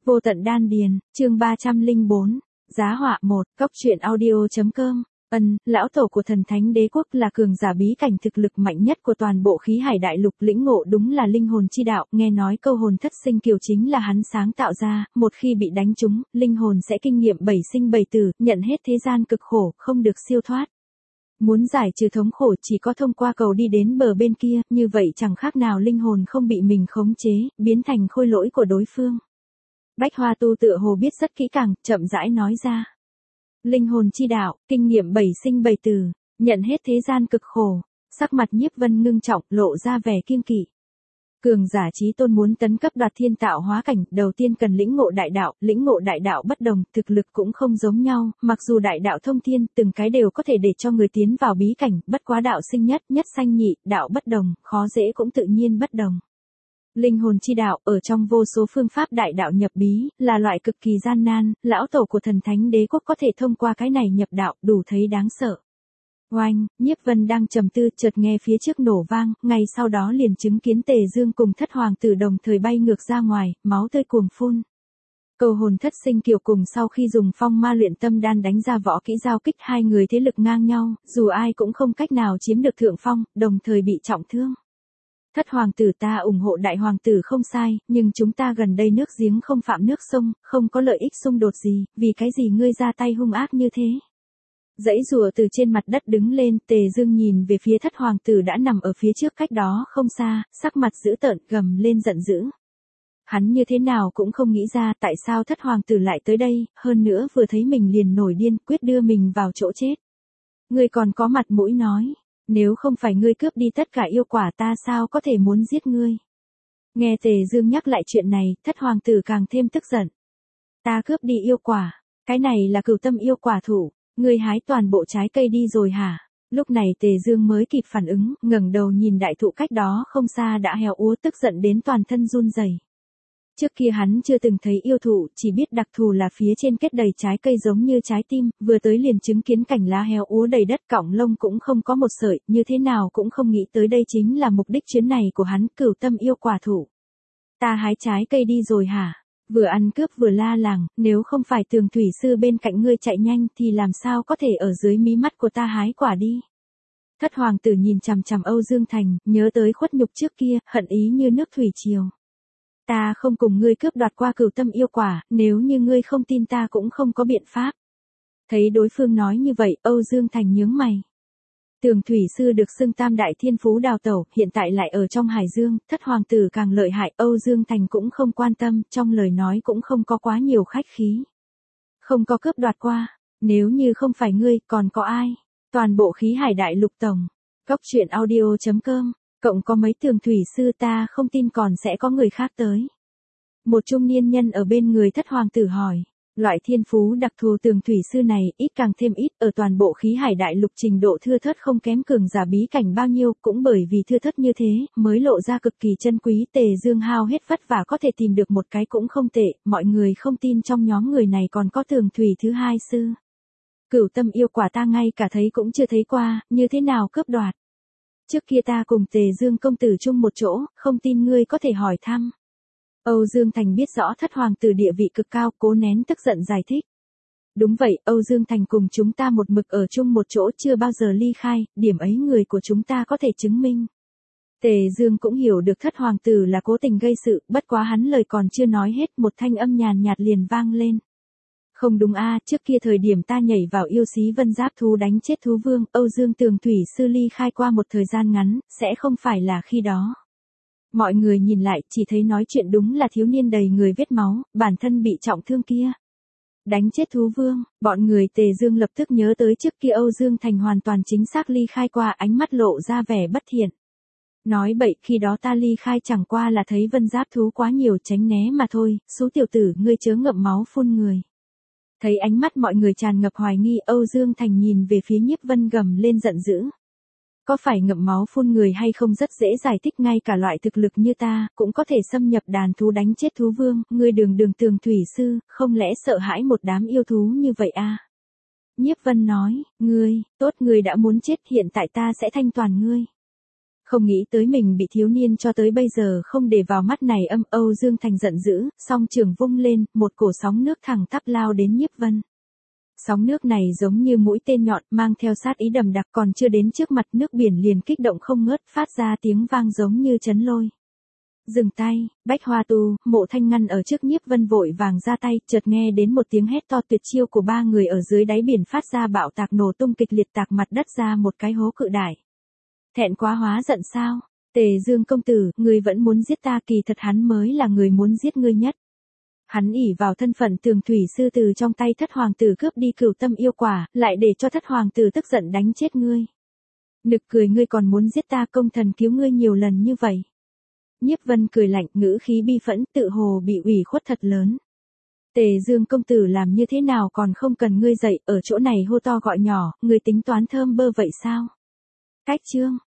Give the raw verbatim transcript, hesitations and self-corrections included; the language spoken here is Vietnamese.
Vô tận đan điền, chương ba trăm lẻ bốn, giá họa một, cóc truyện audio.com. Ân, lão tổ của thần thánh đế quốc là cường giả bí cảnh thực lực mạnh nhất của toàn bộ khí hải đại lục, lĩnh ngộ đúng là linh hồn chi đạo, nghe nói câu hồn thất sinh kiều chính là hắn sáng tạo ra, một khi bị đánh trúng, linh hồn sẽ kinh nghiệm bảy sinh bảy tử, nhận hết thế gian cực khổ, không được siêu thoát. Muốn giải trừ thống khổ chỉ có thông qua cầu đi đến bờ bên kia, như vậy chẳng khác nào linh hồn không bị mình khống chế, biến thành khôi lỗi của đối phương. Bách Hoa Tu tựa hồ biết rất kỹ càng, chậm rãi nói ra. Linh hồn chi đạo, kinh nghiệm bảy sinh bảy tử, nhận hết thế gian cực khổ, sắc mặt Nhiếp Vân ngưng trọng, lộ ra vẻ kiêng kỵ. Cường giả chí tôn muốn tấn cấp đoạt thiên tạo hóa cảnh, đầu tiên cần lĩnh ngộ đại đạo, lĩnh ngộ đại đạo bất đồng, thực lực cũng không giống nhau, mặc dù đại đạo thông thiên, từng cái đều có thể để cho người tiến vào bí cảnh, bất quá đạo sinh nhất, nhất sanh nhị, đạo bất đồng, khó dễ cũng tự nhiên bất đồng. Linh hồn chi đạo, ở trong vô số phương pháp đại đạo nhập bí, là loại cực kỳ gian nan, lão tổ của thần thánh đế quốc có thể thông qua cái này nhập đạo, đủ thấy đáng sợ. Oanh, Nhiếp Vân đang trầm tư, chợt nghe phía trước nổ vang, ngay sau đó liền chứng kiến Tề Dương cùng thất hoàng tử đồng thời bay ngược ra ngoài, máu tươi cuồng phun. Câu hồn thất sinh kiều cùng sau khi dùng phong ma luyện tâm đan đánh ra võ kỹ giao kích, hai người thế lực ngang nhau, dù ai cũng không cách nào chiếm được thượng phong, đồng thời bị trọng thương. Thất hoàng tử, ta ủng hộ đại hoàng tử không sai, nhưng chúng ta gần đây nước giếng không phạm nước sông, không có lợi ích xung đột gì, vì cái gì ngươi ra tay hung ác như thế? Dãy rùa từ trên mặt đất đứng lên, Tề Dương nhìn về phía thất hoàng tử đã nằm ở phía trước cách đó không xa, sắc mặt dữ tợn, gầm lên giận dữ. Hắn như thế nào cũng không nghĩ ra tại sao thất hoàng tử lại tới đây, hơn nữa vừa thấy mình liền nổi điên, quyết đưa mình vào chỗ chết. Ngươi còn có mặt mũi nói, nếu không phải ngươi cướp đi tất cả yêu quả ta sao có thể muốn giết ngươi. Nghe Tề Dương nhắc lại chuyện này, thất hoàng tử càng thêm tức giận. Ta cướp đi yêu quả, cái này là cửu tâm yêu quả thủ. Ngươi hái toàn bộ trái cây đi rồi hả? Lúc này Tề Dương mới kịp phản ứng, ngẩng đầu nhìn đại thụ cách đó không xa đã héo úa, tức giận đến toàn thân run rẩy. Trước kia hắn chưa từng thấy yêu thụ, chỉ biết đặc thù là phía trên kết đầy trái cây giống như trái tim, vừa tới liền chứng kiến cành lá héo úa đầy đất, cọng lông cũng không có một sợi, như thế nào cũng không nghĩ tới đây chính là mục đích chuyến này của hắn, cửu tâm yêu quả thụ. Ta hái trái cây đi rồi hả? Vừa ăn cướp vừa la làng, nếu không phải Tường thủy sư bên cạnh ngươi chạy nhanh thì làm sao có thể ở dưới mí mắt của ta hái quả đi. Thất hoàng tử nhìn chằm chằm Âu Dương Thành, nhớ tới khuất nhục trước kia, hận ý như nước thủy triều. Ta không cùng ngươi cướp đoạt qua cửu tâm yêu quả, nếu như ngươi không tin ta cũng không có biện pháp. Thấy đối phương nói như vậy, Âu Dương Thành nhướng mày. Tường thủy sư được xưng tam đại thiên phú đào tẩu, hiện tại lại ở trong hải dương, thất hoàng tử càng lợi hại, Âu Dương Thành cũng không quan tâm, trong lời nói cũng không có quá nhiều khách khí. Không có cướp đoạt qua, nếu như không phải ngươi, còn có ai? Toàn bộ khí hải đại lục tổng. Cóc truyện audio.com, cộng có mấy tường thủy sư ta không tin còn sẽ có người khác tới. Một trung niên nhân ở bên người thất hoàng tử hỏi. Loại thiên phú đặc thù tường thủy sư này, ít càng thêm ít, ở toàn bộ khí hải đại lục trình độ thưa thớt không kém cường giả bí cảnh bao nhiêu, cũng bởi vì thưa thớt như thế, mới lộ ra cực kỳ chân quý. Tề Dương hao hết vất vả có thể tìm được một cái cũng không tệ, mọi người không tin trong nhóm người này còn có tường thủy thứ hai sư. Cửu tâm yêu quả ta ngay cả thấy cũng chưa thấy qua, như thế nào cướp đoạt. Trước kia ta cùng Tề Dương công tử chung một chỗ, không tin ngươi có thể hỏi thăm. Âu Dương Thành biết rõ thất hoàng tử địa vị cực cao, cố nén tức giận giải thích. Đúng vậy, Âu Dương Thành cùng chúng ta một mực ở chung một chỗ chưa bao giờ ly khai, điểm ấy người của chúng ta có thể chứng minh. Tề Dương cũng hiểu được thất hoàng tử là cố tình gây sự, bất quá hắn lời còn chưa nói hết, một thanh âm nhàn nhạt liền vang lên. Không đúng a, trước kia thời điểm ta nhảy vào yêu xí vân giáp thú đánh chết thú vương, Âu Dương Tường thủy sư ly khai qua một thời gian ngắn, sẽ không phải là khi đó. Mọi người nhìn lại, chỉ thấy nói chuyện đúng là thiếu niên đầy người vết máu, bản thân bị trọng thương kia. Đánh chết thú vương, bọn người Tề Dương lập tức nhớ tới trước kia Âu Dương Thành hoàn toàn chính xác ly khai qua, ánh mắt lộ ra vẻ bất thiện. Nói bậy, khi đó ta ly khai chẳng qua là thấy vân giáp thú quá nhiều tránh né mà thôi, số tiểu tử ngươi chớ ngậm máu phun người. Thấy ánh mắt mọi người tràn ngập hoài nghi, Âu Dương Thành nhìn về phía Nhiếp Vân gầm lên giận dữ. Có phải ngậm máu phun người hay không rất dễ giải thích, ngay cả loại thực lực như ta, cũng có thể xâm nhập đàn thú đánh chết thú vương, ngươi đường đường tường thủy sư, không lẽ sợ hãi một đám yêu thú như vậy à? Nhiếp Vân nói, ngươi, tốt ngươi đã muốn chết, hiện tại ta sẽ thanh toàn ngươi. Không nghĩ tới mình bị thiếu niên cho tới bây giờ không để vào mắt này âm. Âu Dương Thành giận dữ, song trường vung lên, một cổ sóng nước thẳng tắp lao đến Nhiếp Vân. Sóng nước này giống như mũi tên nhọn, mang theo sát ý đầm đặc, còn chưa đến trước mặt nước biển liền kích động không ngớt, phát ra tiếng vang giống như chấn lôi. Dừng tay, Bách Hoa Tu, Mộ Thanh ngăn ở trước Nhiếp Vân vội vàng ra tay, chợt nghe đến một tiếng hét to tuyệt chiêu của ba người ở dưới đáy biển phát ra bạo tạc nổ tung kịch liệt, tạc mặt đất ra một cái hố cự đại. Thẹn quá hóa giận sao? Tề Dương công tử, ngươi vẫn muốn giết ta, kỳ thật hắn mới là người muốn giết ngươi nhất. Hắn ỷ vào thân phận Tường Thủy sư từ trong tay Thất hoàng tử cướp đi Cửu Tâm yêu quả, lại để cho Thất hoàng tử tức giận đánh chết ngươi. Nực cười, ngươi còn muốn giết ta, công thần cứu ngươi nhiều lần như vậy. Nhiếp Vân cười lạnh, ngữ khí bi phẫn, tự hồ bị ủy khuất thật lớn. Tề Dương công tử làm như thế nào còn không cần ngươi dạy, ở chỗ này hô to gọi nhỏ, ngươi tính toán thơm bơ vậy sao? Cách chương